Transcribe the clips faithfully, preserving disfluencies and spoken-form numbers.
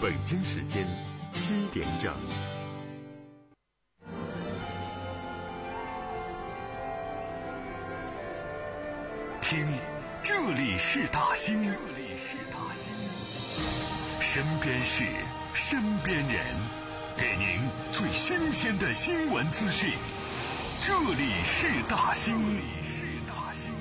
北京时间七点整。听，这里是大兴，这里是大兴，身边事，身边人，给您最新鲜的新闻资讯。这里是大兴，这里是大兴。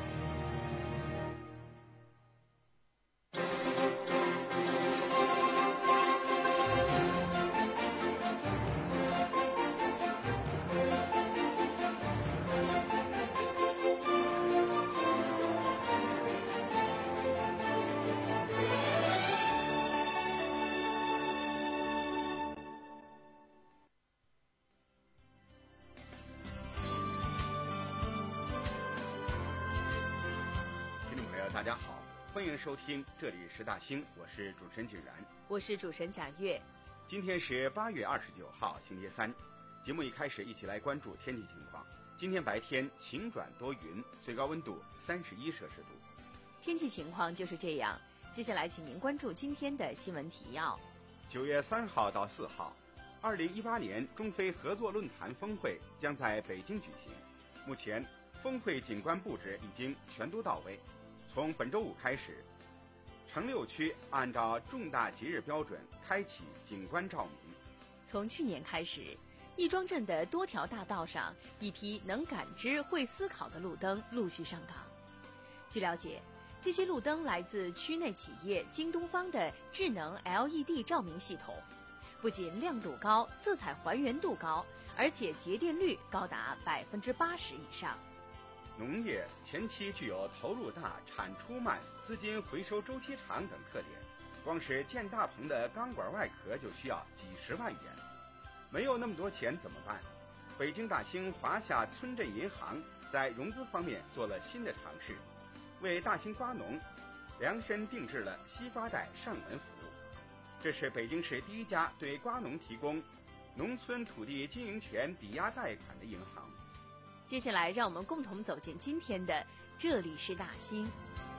大家好，欢迎收听，这里是大兴，我是主持人景然， 我是主持人贾月。 今天是八月二十九号，星期三。节目一开始，一起来关注天气情况。今天白天晴转多云，最高温度三十一摄氏度。 天气情况就是这样。接下来，请您关注今天的新闻提要。 九月三号到四号，二零一八年中非合作论坛峰会将在北京举行。目前，峰会景观布置已经全都到位。从本周五开始，城六区按照重大节日标准开启景观照明。 从去年开始，亦庄镇的多条大道上，一批能感知、会思考的路灯陆续上岗。据了解，这些路灯来自区内企业京东方的智能 L E D 照明系统，不仅亮度高、色彩还原度高，而且节电率高达百分之八十以上。 农业前期具有投入大、产出慢、资金回收周期长等特点，光是建大棚的钢管外壳就需要几十万元。没有那么多钱怎么办？北京大兴华夏村镇银行在融资方面做了新的尝试，为大兴瓜农量身定制了西瓜贷上门服务。这是北京市第一家对瓜农提供农村土地经营权抵押贷款的银行。 接下来，让我们共同走进今天的这里是大兴。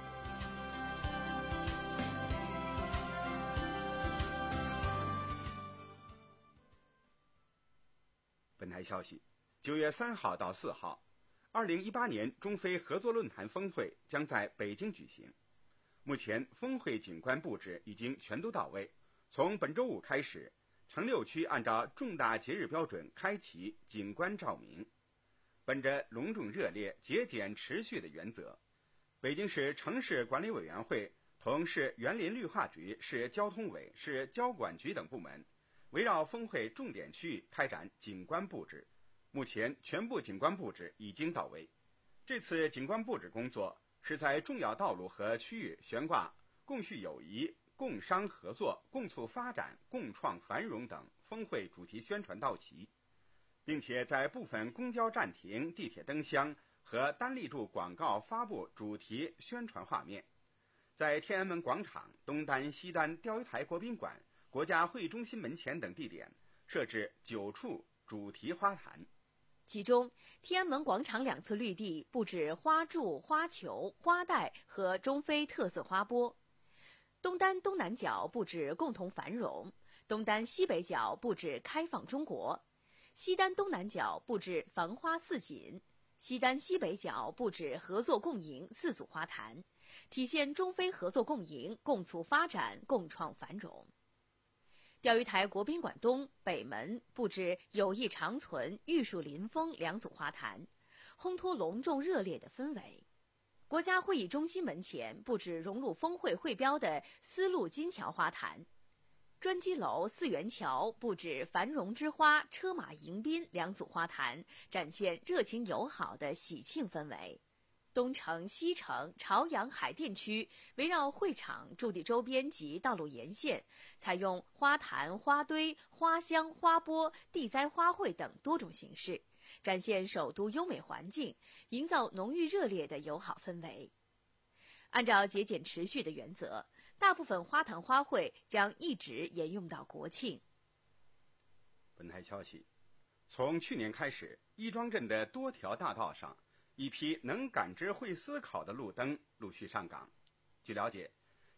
本台消息，九月三号到四号，二零一八年中非合作论坛峰会将在北京举行。目前，峰会景观布置已经全都到位。从本周五开始，城六区按照重大节日标准开启景观照明。本着隆重热烈、节俭持续的原则，北京市城市管理委员会同市园林绿化局、市交通委、市交管局等部门，围绕峰会重点区域开展景观布置。目前，全部景观布置已经到位。这次景观布置工作是在重要道路和区域悬挂“共叙友谊、共商合作、共促发展、共创繁荣”等峰会主题宣传到齐，并且在部分公交站亭、地铁灯箱和单立柱广告发布主题宣传画面。在天安门广场、东单、西单、钓鱼台国宾馆、国家会议中心门前等地点设置九处主题花坛。 其中，天安门广场两侧绿地布置花柱、花球、花带和中非特色花钵；东单东南角布置共同繁荣；东单西北角布置开放中国；西单东南角布置繁花似锦，西单西北角布置合作共赢四组花坛，体现中非合作共赢、共促发展、共创繁荣。钓鱼台国宾馆东北门布置友谊长存、玉树临风两组花坛，烘托隆重热烈的氛围。国家会议中心门前布置融入峰会会标的丝路金桥花坛。专机楼四元桥布置繁荣之花、车马迎宾两组花坛，展现热情友好的喜庆氛围。东城、西城、朝阳、海淀区围绕会场驻地周边及道路沿线，采用花坛、花堆、花香、花钵、地栽花卉等多种形式，展现首都优美环境，营造浓郁热烈的友好氛围。按照节俭持续的原则，大部分花坛花卉将一直沿用到国庆。 本台消息，从去年开始，亦庄镇的多条大道上，一批能感知、会思考的路灯陆续上岗。据了解，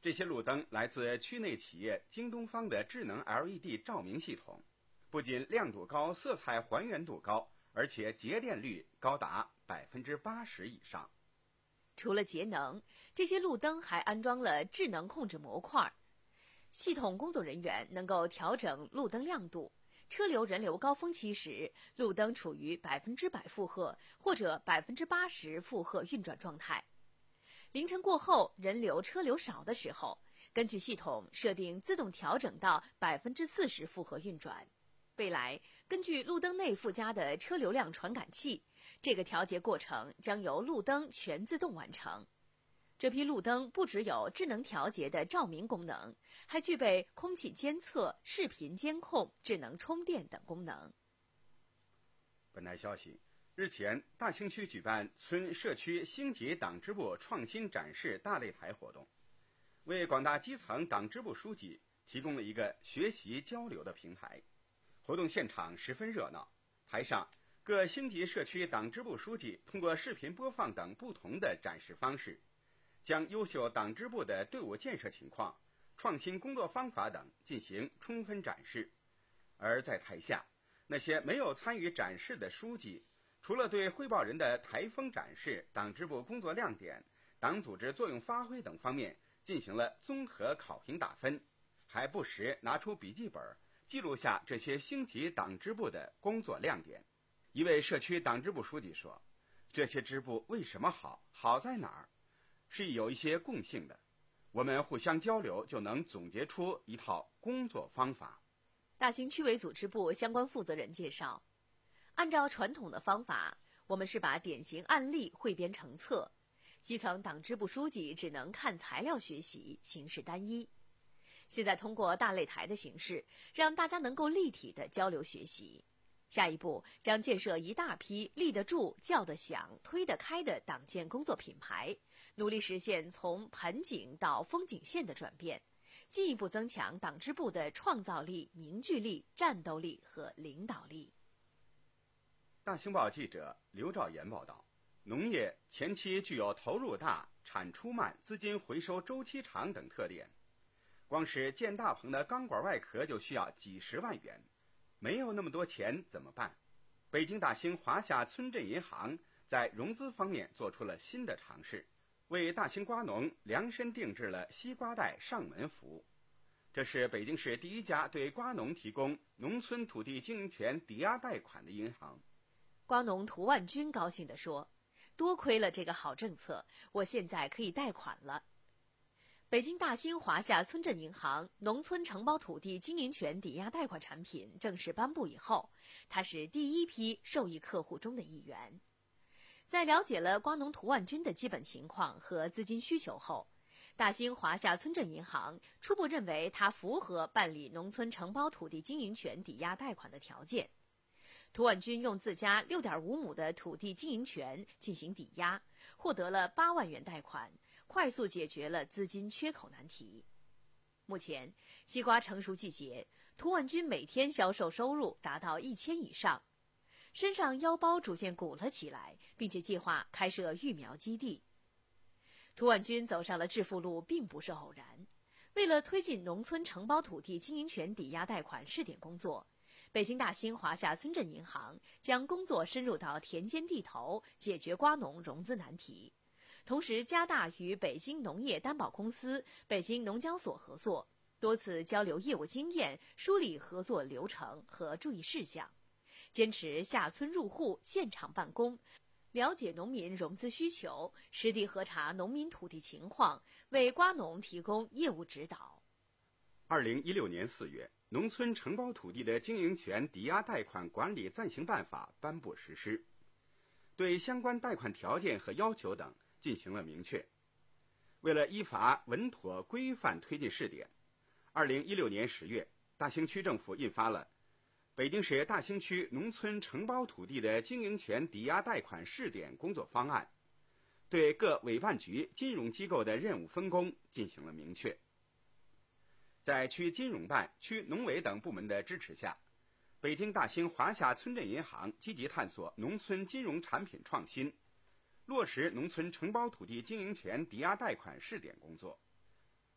这些路灯来自区内企业京东方的智能 L E D 照明系统，不仅亮度高、色彩还原度高，而且节电率高达百分之八十以上。 除了节能，这些路灯还安装了智能控制模块，系统工作人员能够调整路灯亮度。车流人流高峰期时，路灯处于百分之百负荷或者百分之八十负荷运转状态。凌晨过后，人流车流少的时候，根据系统设定自动调整到百分之四十负荷运转。未来，根据路灯内附加的车流量传感器，这个调节过程将由路灯全自动完成。这批路灯不只有智能调节的照明功能，还具备空气监测、视频监控、智能充电等功能。 本台消息，日前，大兴区举办村社区星级党支部创新展示大擂台活动，为广大基层党支部书记提供了一个学习交流的平台。活动现场十分热闹，台上各星级社区党支部书记通过视频播放等不同的展示方式，将优秀党支部的队伍建设情况、创新工作方法等进行充分展示。而在台下，那些没有参与展示的书记，除了对汇报人的台风展示、党支部工作亮点、党组织作用发挥等方面进行了综合考评打分，还不时拿出笔记本记录下这些星级党支部的工作亮点。一位社区党支部书记说，这些支部为什么好，好在哪儿，是有一些共性的，我们互相交流就能总结出一套工作方法。 大兴区委组织部相关负责人介绍，按照传统的方法，我们是把典型案例汇编成册，基层党支部书记只能看材料学习，形式单一。现在通过大擂台的形式，让大家能够立体的交流学习。下一步将建设一大批立得住、叫得响、推得开的党建工作品牌，努力实现从盆景到风景线的转变，进一步增强党支部的创造力、凝聚力、战斗力和领导力。 大兴报记者刘兆岩报道，农业前期具有投入大、产出慢、资金回收周期长等特点，光是建大棚的钢管外壳就需要几十万元，没有那么多钱怎么办？北京大兴华夏村镇银行在融资方面做出了新的尝试，为大兴瓜农量身定制了西瓜贷上门服务。这是北京市第一家对瓜农提供农村土地经营权抵押贷款的银行。 瓜农涂万军高兴地说，多亏了这个好政策，我现在可以贷款了。北京大兴华夏村镇银行农村承包土地经营权抵押贷款产品正式颁布以后，它是第一批受益客户中的一员。在了解了瓜农涂万军的基本情况和资金需求后，大兴华夏村镇银行初步认为他符合办理农村承包土地经营权抵押贷款的条件。涂万军用自家 六点五亩的土地经营权进行抵押，获得了八万元贷款，快速解决了资金缺口难题。目前西瓜成熟季节，涂万军每天销售收入达到一千以上，身上腰包逐渐鼓了起来，并且计划开设育苗基地。涂万军走上了致富路并不是偶然，为了推进农村承包土地经营权抵押贷款试点工作，北京大兴华夏村镇银行将工作深入到田间地头，解决瓜农融资难题，同时加大与北京农业担保公司、北京农交所合作，多次交流业务经验，梳理合作流程和注意事项，坚持下村入户、现场办公，了解农民融资需求，实地核查农民土地情况，为瓜农提供业务指导。 二零一六年四月，农村承包土地的经营权抵押贷款管理暂行办法颁布实施，对相关贷款条件和要求等进行了明确。为了依法稳妥规范推进试点，二零一六年十月，大兴区政府印发了《北京市大兴区农村承包土地的经营权抵押贷款试点工作方案》，对各委办局、金融机构的任务分工进行了明确。在区金融办、区农委等部门的支持下，北京大兴华夏村镇银行积极探索农村金融产品创新，落实农村承包土地经营权抵押贷款试点工作。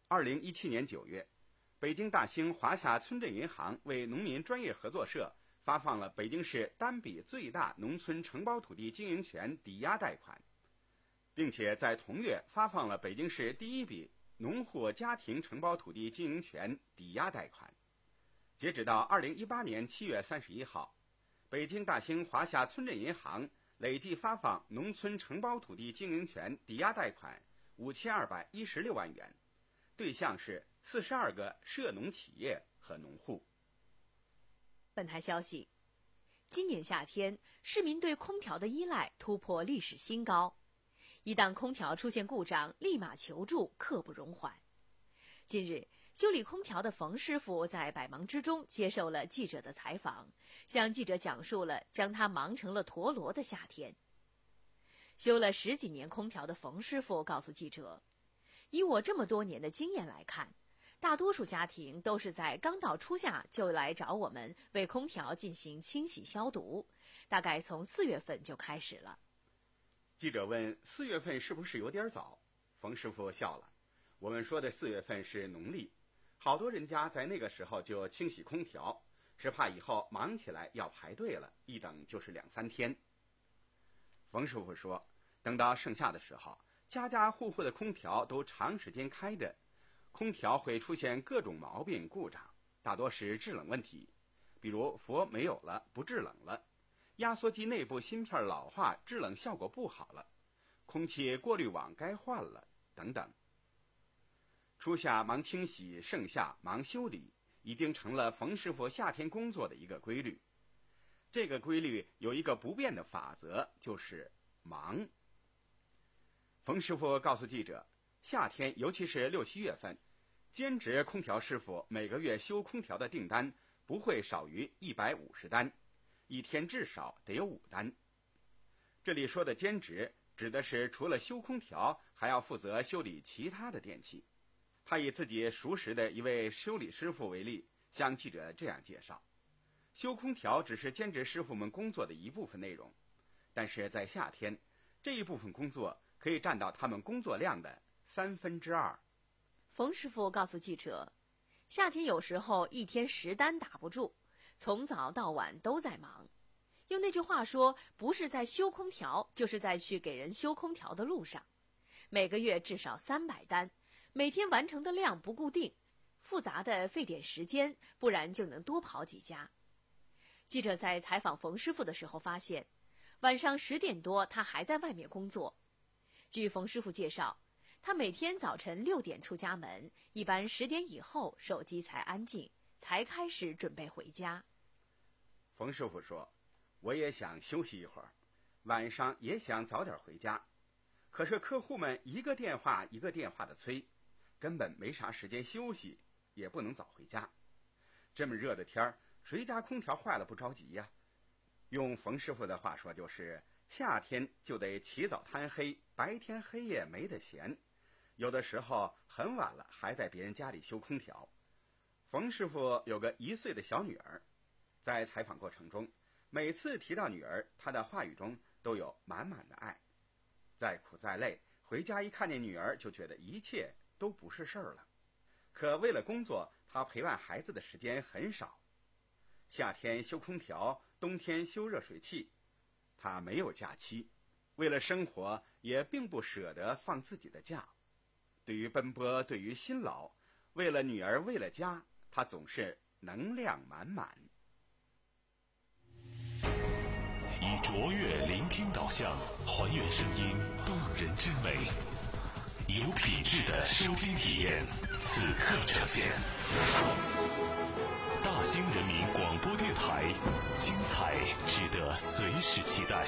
二零一七年九月，北京大兴华夏村镇银行为农民专业合作社发放了北京市单笔最大农村承包土地经营权抵押贷款，并且在同月发放了北京市第一笔农户家庭承包土地经营权抵押贷款。截止到二零一八年七月三十一号，北京大兴华夏村镇银行累计发放农村承包土地经营权抵押贷款五千二百一十六万元，对象是四十二个涉农企业和农户。 本台消息，今年夏天，市民对空调的依赖突破历史新高，一旦空调出现故障，立马求助，刻不容缓。近日，修理空调的冯师傅在百忙之中接受了记者的采访，向记者讲述了将他忙成了陀螺的夏天。修了十几年空调的冯师傅告诉记者，以我这么多年的经验来看，大多数家庭都是在刚到初夏就来找我们为空调进行清洗消毒，大概从四月份就开始了。 记者问四月份是不是有点早？冯师傅笑了，我们说的四月份是农历，好多人家在那个时候就清洗空调，是怕以后忙起来要排队了，一等就是两三天。冯师傅说，等到盛夏的时候，家家户户的空调都长时间开着，空调会出现各种毛病故障，大多是制冷问题，比如氟没有了，不制冷了，压缩机内部芯片老化，制冷效果不好了，空气过滤网该换了等等。初夏忙清洗，盛夏忙修理，已经成了冯师傅夏天工作的一个规律。这个规律有一个不变的法则，就是忙。冯师傅告诉记者，夏天尤其是六七月份，兼职空调师傅每个月修空调的订单不会少于一百五十单，一天至少得有五单。这里说的兼职指的是除了修空调，还要负责修理其他的电器。他以自己熟识的一位修理师傅为例，向记者这样介绍，修空调只是兼职师傅们工作的一部分内容，但是在夏天，这一部分工作可以占到他们工作量的三分之二。 冯师傅告诉记者，夏天有时候一天十单打不住，从早到晚都在忙。用那句话说，不是在修空调，就是在去给人修空调的路上。每个月至少三百单，每天完成的量不固定，复杂的费点时间，不然就能多跑几家。记者在采访冯师傅的时候发现，晚上十点多他还在外面工作。据冯师傅介绍，他每天早晨六点出家门，一般十点以后手机才安静，才开始准备回家。 冯师傅说，我也想休息一会儿，晚上也想早点回家，可是客户们一个电话一个电话的催，根本没啥时间休息，也不能早回家。这么热的天儿，谁家空调坏了不着急呀？用冯师傅的话说，就是夏天就得起早贪黑，白天黑夜没得闲，有的时候很晚了还在别人家里修空调。冯师傅有个一岁的小女儿，在采访过程中，每次提到女儿，他的话语中都有满满的爱。再苦再累，回家一看见女儿，就觉得一切都不是事儿了。可为了工作，他陪伴孩子的时间很少。夏天修空调，冬天修热水器，他没有假期，为了生活也并不舍得放自己的假。对于奔波，对于辛劳，为了女儿，为了家，他总是能量满满。 以卓越聆听导向，还原声音动人之美，有品质的收听体验，此刻呈现。大兴人民广播电台，精彩值得随时期待。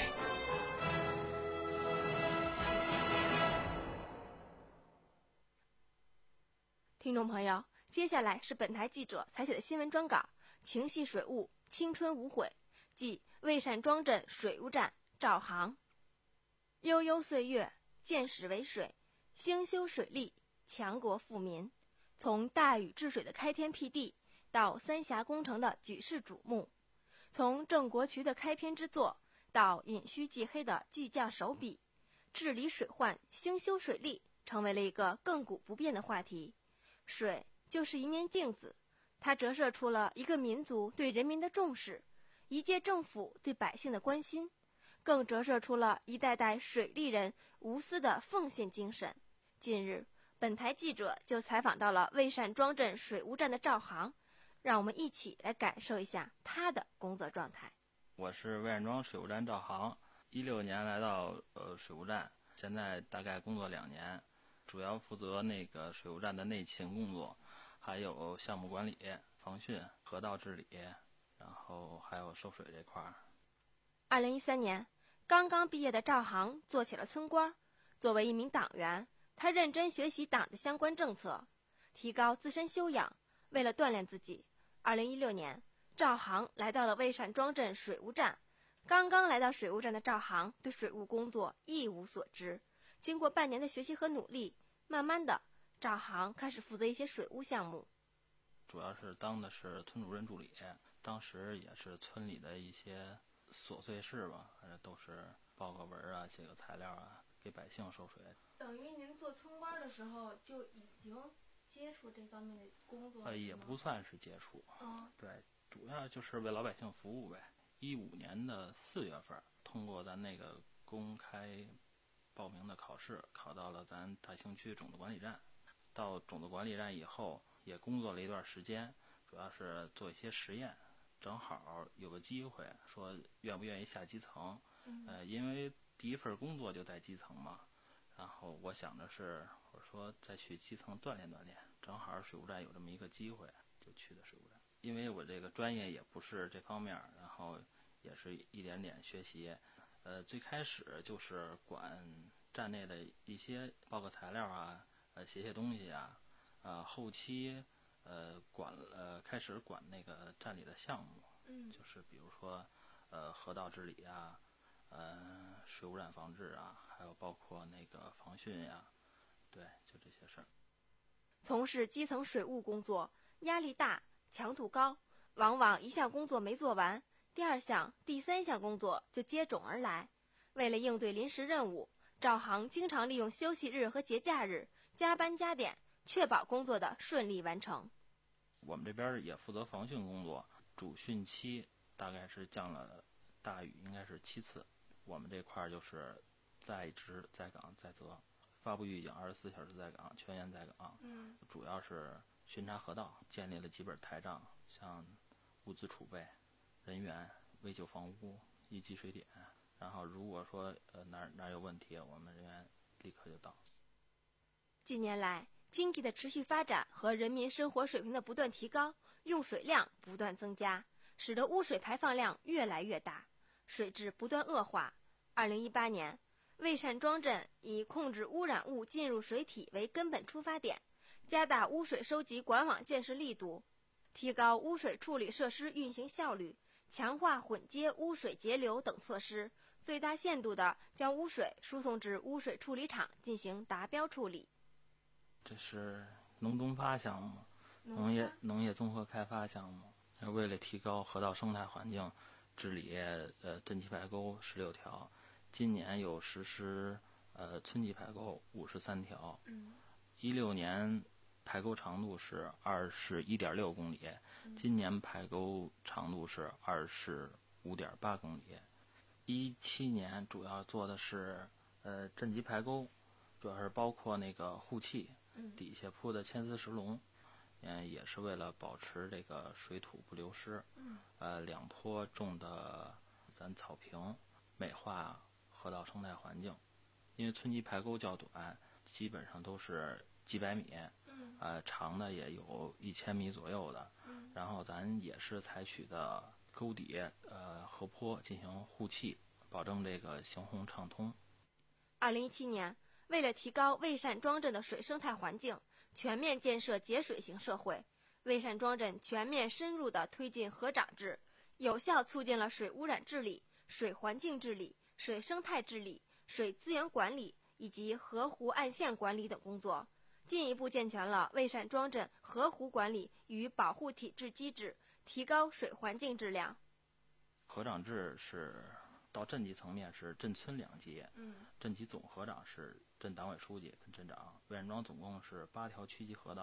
听众朋友，接下来是本台记者采写的新闻专稿，情系水务，青春无悔，即魏善庄镇水务站赵航。悠悠岁月，见始为水，兴修水利，强国富民。从大禹治水的开天辟地，到三峡工程的举世瞩目，从郑国渠的开篇之作，到尹戌继黑的巨匠手笔，治理水患，兴修水利成为了一个亘古不变的话题。 水就是一面镜子，它折射出了一个民族对人民的重视，一届政府对百姓的关心，更折射出了一代代水利人无私的奉献精神。近日，本台记者就采访到了蔚善庄镇水务站的赵航，让我们一起来感受一下他的工作状态。 我是蔚善庄水务站赵航，一六年来到呃水务站，现在大概工作两年，主要负责那个水务站的内勤工作，还有项目管理、防汛、河道治理，然后还有收水这块儿。 二零一三年，刚刚毕业的赵航做起了村官。作为一名党员，他认真学习党的相关政策，提高自身修养。为了锻炼自己，二零一六年，赵航来到了蔚善庄镇水务站。刚刚来到水务站的赵航对水务工作一无所知，经过半年的学习和努力，慢慢的，赵航开始负责一些水务项目。 主要是当的是村主任助理，当时也是村里的一些琐碎事吧，反正都是报个文啊，写个材料啊，给百姓收水。 等于您做村官的时候就已经接触这方面的工作了？ 呃，也不算是接触， 哦， 对，主要就是为老百姓服务呗。一五年的四月份，通过咱那个公开报名的考试，考到了咱大兴区种子管理站。到种子管理站以后，也工作了一段时间，主要是做一些实验。正好有个机会，说愿不愿意下基层？ 嗯、 呃，因为第一份工作就在基层嘛。然后我想着是，我说再去基层锻炼锻炼，正好水务站有这么一个机会，就去的水务站。因为我这个专业也不是这方面，然后也是一点点学习。呃，最开始就是管站内的一些报个材料啊，呃，写写东西啊，呃，后期呃管呃开始管那个站里的项目， 嗯， 就是比如说呃河道治理啊。呃，水污染防治啊，还有包括那个防汛呀，对，就这些事儿。 从事基层水务工作，压力大，强度高，往往一项工作没做完，第二项、第三项工作就接踵而来。为了应对临时任务，赵航经常利用休息日和节假日加班加点，确保工作的顺利完成。 我们这边也负责防汛工作，主汛期大概是降了大雨，应该是七次。我们这块儿就是在职在岗在责，发布预警，二十四小时在岗，全员在岗。 嗯， 主要是巡查河道，建立了几本台账，像物资储备、人员、危救房屋、一级水点。然后如果说呃哪儿哪儿有问题，我们人员立刻就到。 近年来，经济的持续发展和人民生活水平的不断提高，用水量不断增加，使得污水排放量越来越大，水质不断恶化。二零一八年，蔚善庄镇以控制污染物进入水体为根本出发点，加大污水收集管网建设力度，提高污水处理设施运行效率，强化混接污水截流等措施，最大限度地将污水输送至污水处理厂进行达标处理。 这是农东发项目，农业农业综合开发项目。为了提高河道生态环境，治理呃镇级排沟十六条，今年有实施呃村级排沟五十三条。 嗯， 一六年排沟长度是二十一点六公里，今年排沟长度是二十五点八公里。一七年主要做的是呃镇级排沟，主要是包括那个护砌，底下铺的铅丝石龙。嗯，也是为了保持这个水土不流失。 嗯， 呃，两坡种的咱草坪，美化河道生态环境。因为村级排沟较短，基本上都是几百米， 嗯， 呃，长的也有一千米左右的。 嗯， 然后咱也是采取的沟底呃河坡进行护砌，保证这个行洪畅通。 二零一七年，为了提高蔚善庄镇的水生态环境，全面建设节水型社会，蔚善庄镇全面深入地推进河长制，有效促进了水污染治理、水环境治理、水生态治理、水资源管理以及河湖岸线管理等工作，进一步健全了蔚善庄镇河湖管理与保护体制机制，提高水环境质量。 河长制是到镇级层面是镇村两级， 嗯， 镇级总河长是镇党委书记跟镇长。蔚善庄总共是八条区级河道，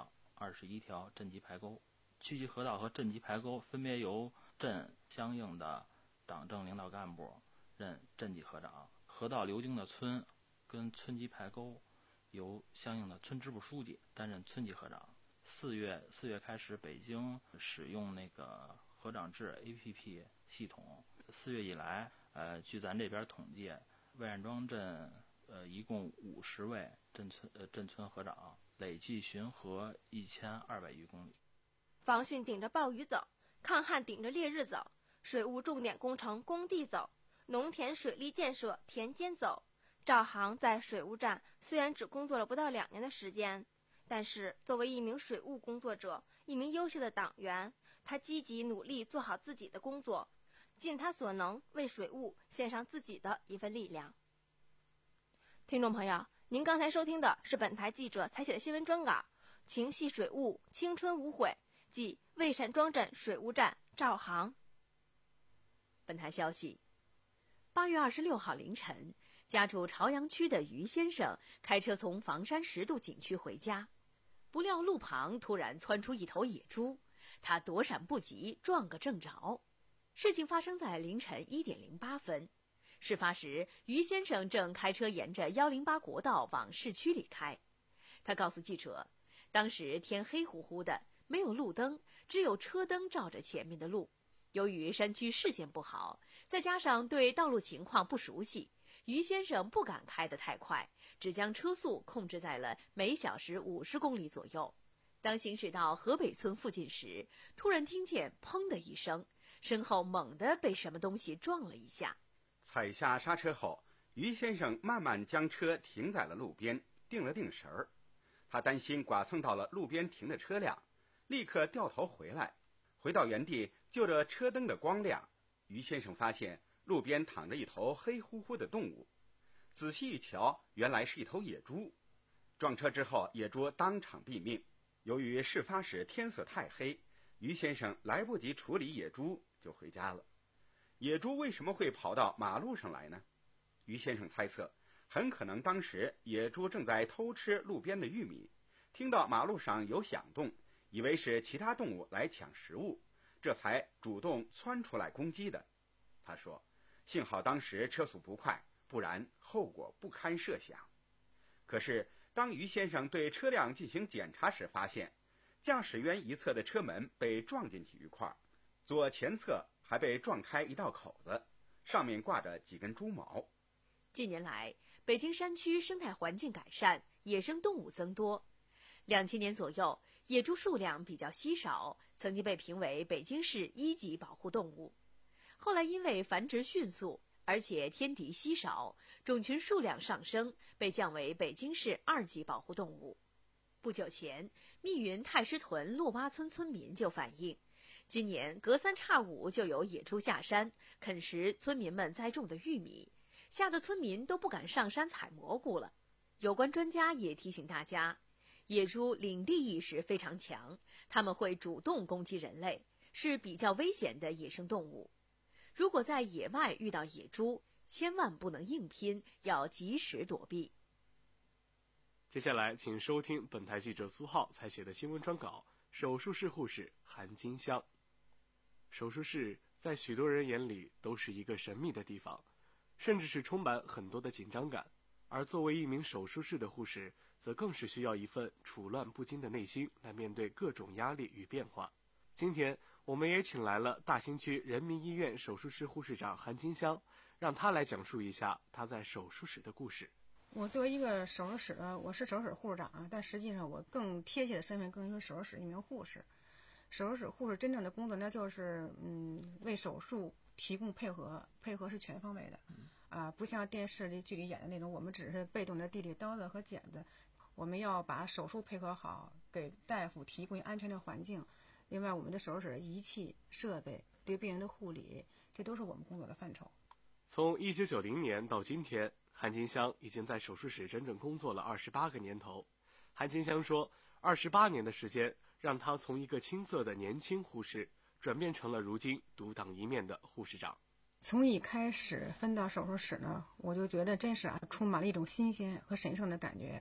二十一条镇级排沟，区级河道和镇级排沟分别由镇相应的党政领导干部任镇级河长，河道流经的村跟村级排沟由相应的村支部书记担任村级河长。四月四月开始，北京使用那个河长制 A P P 系统。四月以来，呃，据咱这边统计，魏善庄镇呃一共五十位镇村呃镇村河长，累计巡河一千二百余公里。 防汛顶着暴雨走，抗旱顶着烈日走，水务重点工程工地走，农田水利建设田间走。赵航在水务站虽然只工作了不到两年的时间，但是作为一名水务工作者，一名优秀的党员，他积极努力做好自己的工作，尽他所能为水务献上自己的一份力量。听众朋友，您刚才收听的是本台记者采写的新闻专稿，情系水务，青春无悔，即魏善庄镇水务站赵航。 本台消息，八月二十六号凌晨，家住朝阳区的于先生开车从房山十渡景区回家，不料路旁突然窜出一头野猪，他躲闪不及，撞个正着。事情发生在凌晨一点零八分。事发时，于先生正开车沿着一零八国道往市区里开。他告诉记者，当时天黑乎乎的，没有路灯，只有车灯照着前面的路。由于山区视线不好，再加上对道路情况不熟悉，于先生不敢开得太快，只将车速控制在了每小时五十公里左右。当行驶到河北村附近时，突然听见砰的一声，身后猛地被什么东西撞了一下。 踩下刹车后，于先生慢慢将车停在了路边，定了定神儿。他担心剐蹭到了路边停的车辆，立刻掉头回来。回到原地，就着车灯的光亮，于先生发现路边躺着一头黑乎乎的动物。仔细一瞧，原来是一头野猪。撞车之后，野猪当场毙命。由于事发时天色太黑，于先生来不及处理野猪，就回家了。野猪为什么会跑到马路上来呢？于先生猜测，很可能当时野猪正在偷吃路边的玉米，听到马路上有响动，以为是其他动物来抢食物，这才主动窜出来攻击的。他说，幸好当时车速不快，不然后果不堪设想。可是当于先生对车辆进行检查时，发现驾驶员一侧的车门被撞进去一块，左前侧还被撞开一道口子，上面挂着几根猪毛。 近年来，北京山区生态环境改善，野生动物增多。两千年左右，野猪数量比较稀少，曾经被评为北京市一级保护动物。后来因为繁殖迅速，而且天敌稀少，种群数量上升，被降为北京市二级保护动物。不久前，密云太师屯落洼村村民就反映，今年隔三差五就有野猪下山啃食村民们栽种的玉米，吓得村民都不敢上山采蘑菇了。有关专家也提醒大家，野猪领地意识非常强，它们会主动攻击人类，是比较危险的野生动物。如果在野外遇到野猪，千万不能硬拼，要及时躲避。 接下来请收听本台记者苏浩采写的新闻专稿，手术室护士韩金香。手术室在许多人眼里都是一个神秘的地方，甚至是充满很多的紧张感，而作为一名手术室的护士，则更是需要一份处乱不惊的内心来面对各种压力与变化。今天我们也请来了大兴区人民医院手术室护士长韩金香，让她来讲述一下她在手术室的故事。 我作为一个手术室的，我是手术室护士长，但实际上我更贴切的身份更是手术室一名护士。手术室护士真正的工作呢，就是嗯为手术提供配合，配合是全方位的，啊、呃，不像电视里剧里演的那种，我们只是被动的递递刀子和剪子，我们要把手术配合好，给大夫提供安全的环境。另外，我们的手术室的仪器设备、对病人的护理，这都是我们工作的范畴。 从一九九零年到今天，韩金香已经在手术室整整工作了二十八个年头。韩金香说，二十八年的时间让她从一个青涩的年轻护士转变成了如今独当一面的护士长。 从一开始分到手术室呢，我就觉得真是啊，充满了一种新鲜和神圣的感觉。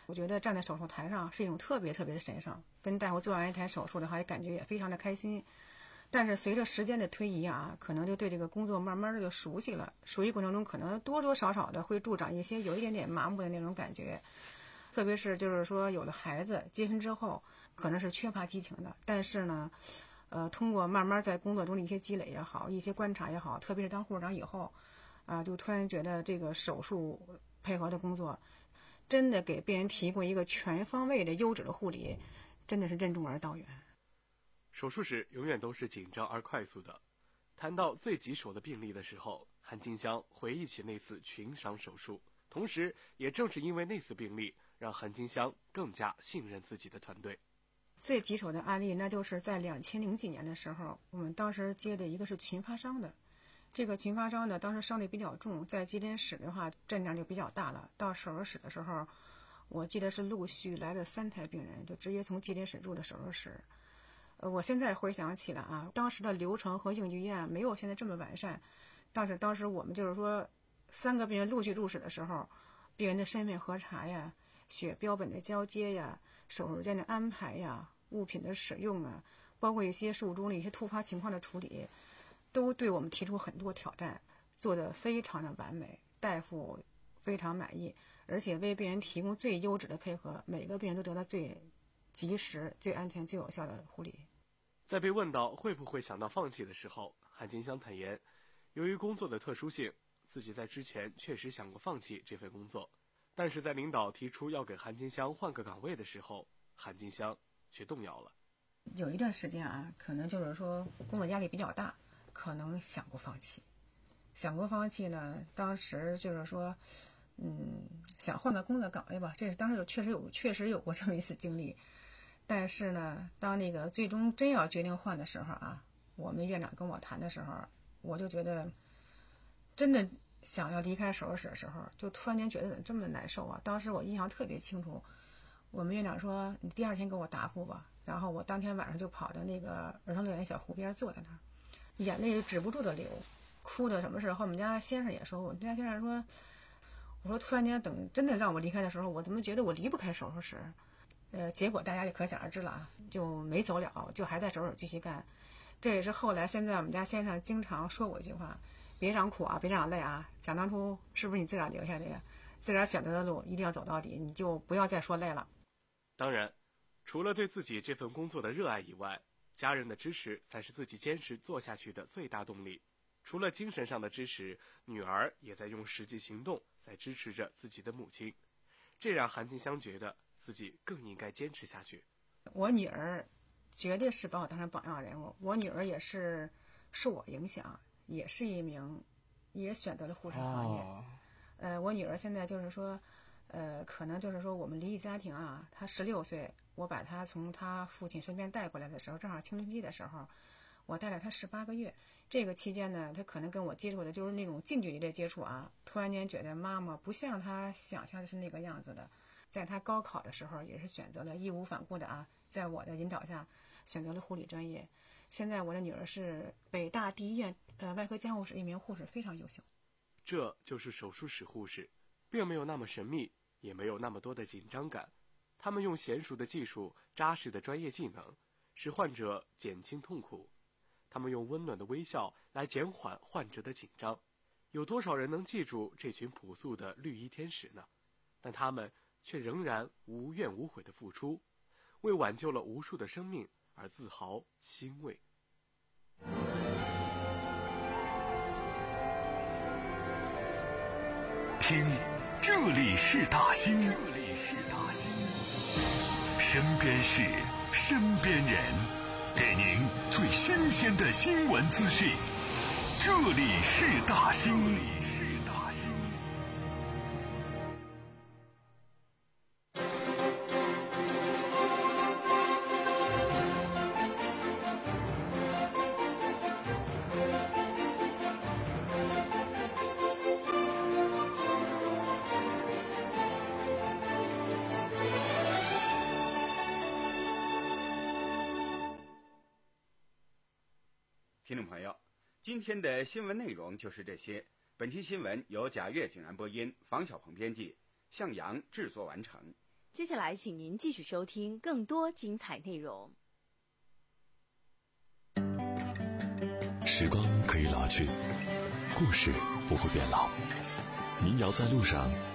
我觉得站在手术台上是一种特别特别的神圣，跟大夫做完一台手术的话，也感觉也非常的开心。但是随着时间的推移啊，可能就对这个工作慢慢的就熟悉了，熟悉过程中可能多多少少的会助长一些有一点点麻木的那种感觉。特别是就是说有了孩子结婚之后，可能是缺乏激情的，但是呢呃，通过慢慢在工作中的一些积累也好，一些观察也好，特别是当护士长以后啊，就突然觉得这个手术配合的工作真的给病人提供一个全方位的优质的护理，真的是任重而道远。 手术时永远都是紧张而快速的。谈到最棘手的病例的时候，韩金香回忆起那次群伤手术，同时也正是因为那次病例，让韩金香更加信任自己的团队。 最棘手的案例，那就是在两千零几年的时候，我们当时接的一个是群发伤的。这个群发伤呢，当时伤得比较重，在急诊室的话阵仗就比较大了。到手术室的时候，我记得是陆续来了三台病人，就直接从急诊室入的手术室。呃，我现在回想起来啊，当时的流程和应急预案没有现在这么完善，但是当时我们就是说，三个病人陆续入室的时候，病人的身份核查呀、血标本的交接呀、手术间的安排呀、物品的使用啊，包括一些术中的一些突发情况的处理，都对我们提出很多挑战，做得非常的完美，大夫非常满意，而且为病人提供最优质的配合，每个病人都得到最及时、最安全、最有效的护理。 在被问到会不会想到放弃的时候，韩金香坦言，由于工作的特殊性，自己在之前确实想过放弃这份工作，但是在领导提出要给韩金香换个岗位的时候，韩金香却动摇了。 有一段时间啊，可能就是说工作压力比较大，可能想过放弃。想过放弃呢，当时就是说，嗯，想换个工作岗位吧，这是当时有确实有确实有过这么一次经历。但是呢，当那个最终真要决定换的时候啊，我们院长跟我谈的时候，我就觉得真的想要离开手术室的时候，就突然间觉得怎么这么难受啊！当时我印象特别清楚，我们院长说你第二天给我答复吧，然后我当天晚上就跑到那个儿童乐园小湖边坐在那儿，眼泪止不住的流，哭的什么事。和我们家先生也说，我们家先生说，我说突然间等真的让我离开的时候，我怎么觉得我离不开手术室？呃，结果大家也可想而知了啊，就没走了，就还在手术室继续干。这也是后来现在我们家先生经常说我一句话，别让苦啊，别让累啊，想当初是不是你自个儿留下的呀？自个儿选择的路一定要走到底，你就不要再说累了。 当然，除了对自己这份工作的热爱以外，家人的支持才是自己坚持做下去的最大动力。除了精神上的支持，女儿也在用实际行动在支持着自己的母亲，这让韩金香觉得自己更应该坚持下去。 我女儿绝对是把我当成榜样人物，我女儿也是受我影响，也是一名，也选择了护士行业。哦、呃，我女儿现在就是说，呃，可能就是说我们离异家庭啊，她十六岁，我把她从她父亲身边带过来的时候，正好青春期的时候，我带了她十八个月。这个期间呢，她可能跟我接触的就是那种近距离的接触啊，突然间觉得妈妈不像她想象的是那个样子的。在她高考的时候，也是选择了义无反顾的啊，在我的引导下选择了护理专业。现在我的女儿是北大第一院呃外科监护室一名护士，非常优秀。 这就是手术室护士，并没有那么神秘，也没有那么多的紧张感。他们用娴熟的技术、扎实的专业技能，使患者减轻痛苦。他们用温暖的微笑来减缓患者的紧张。有多少人能记住这群朴素的绿衣天使呢？但他们却仍然无怨无悔的付出，为挽救了无数的生命而自豪欣慰。 听，这里是大兴，这里是大兴，身边事，身边人，给您最新鲜的新闻资讯。这里是大兴，这里是大兴。 听众朋友，今天的新闻内容就是这些。本期新闻由贾越景安播音，房小鹏编辑，向阳制作完成。 接下来，请您继续收听更多精彩内容。 时光可以老去，故事不会变老。民谣在路上，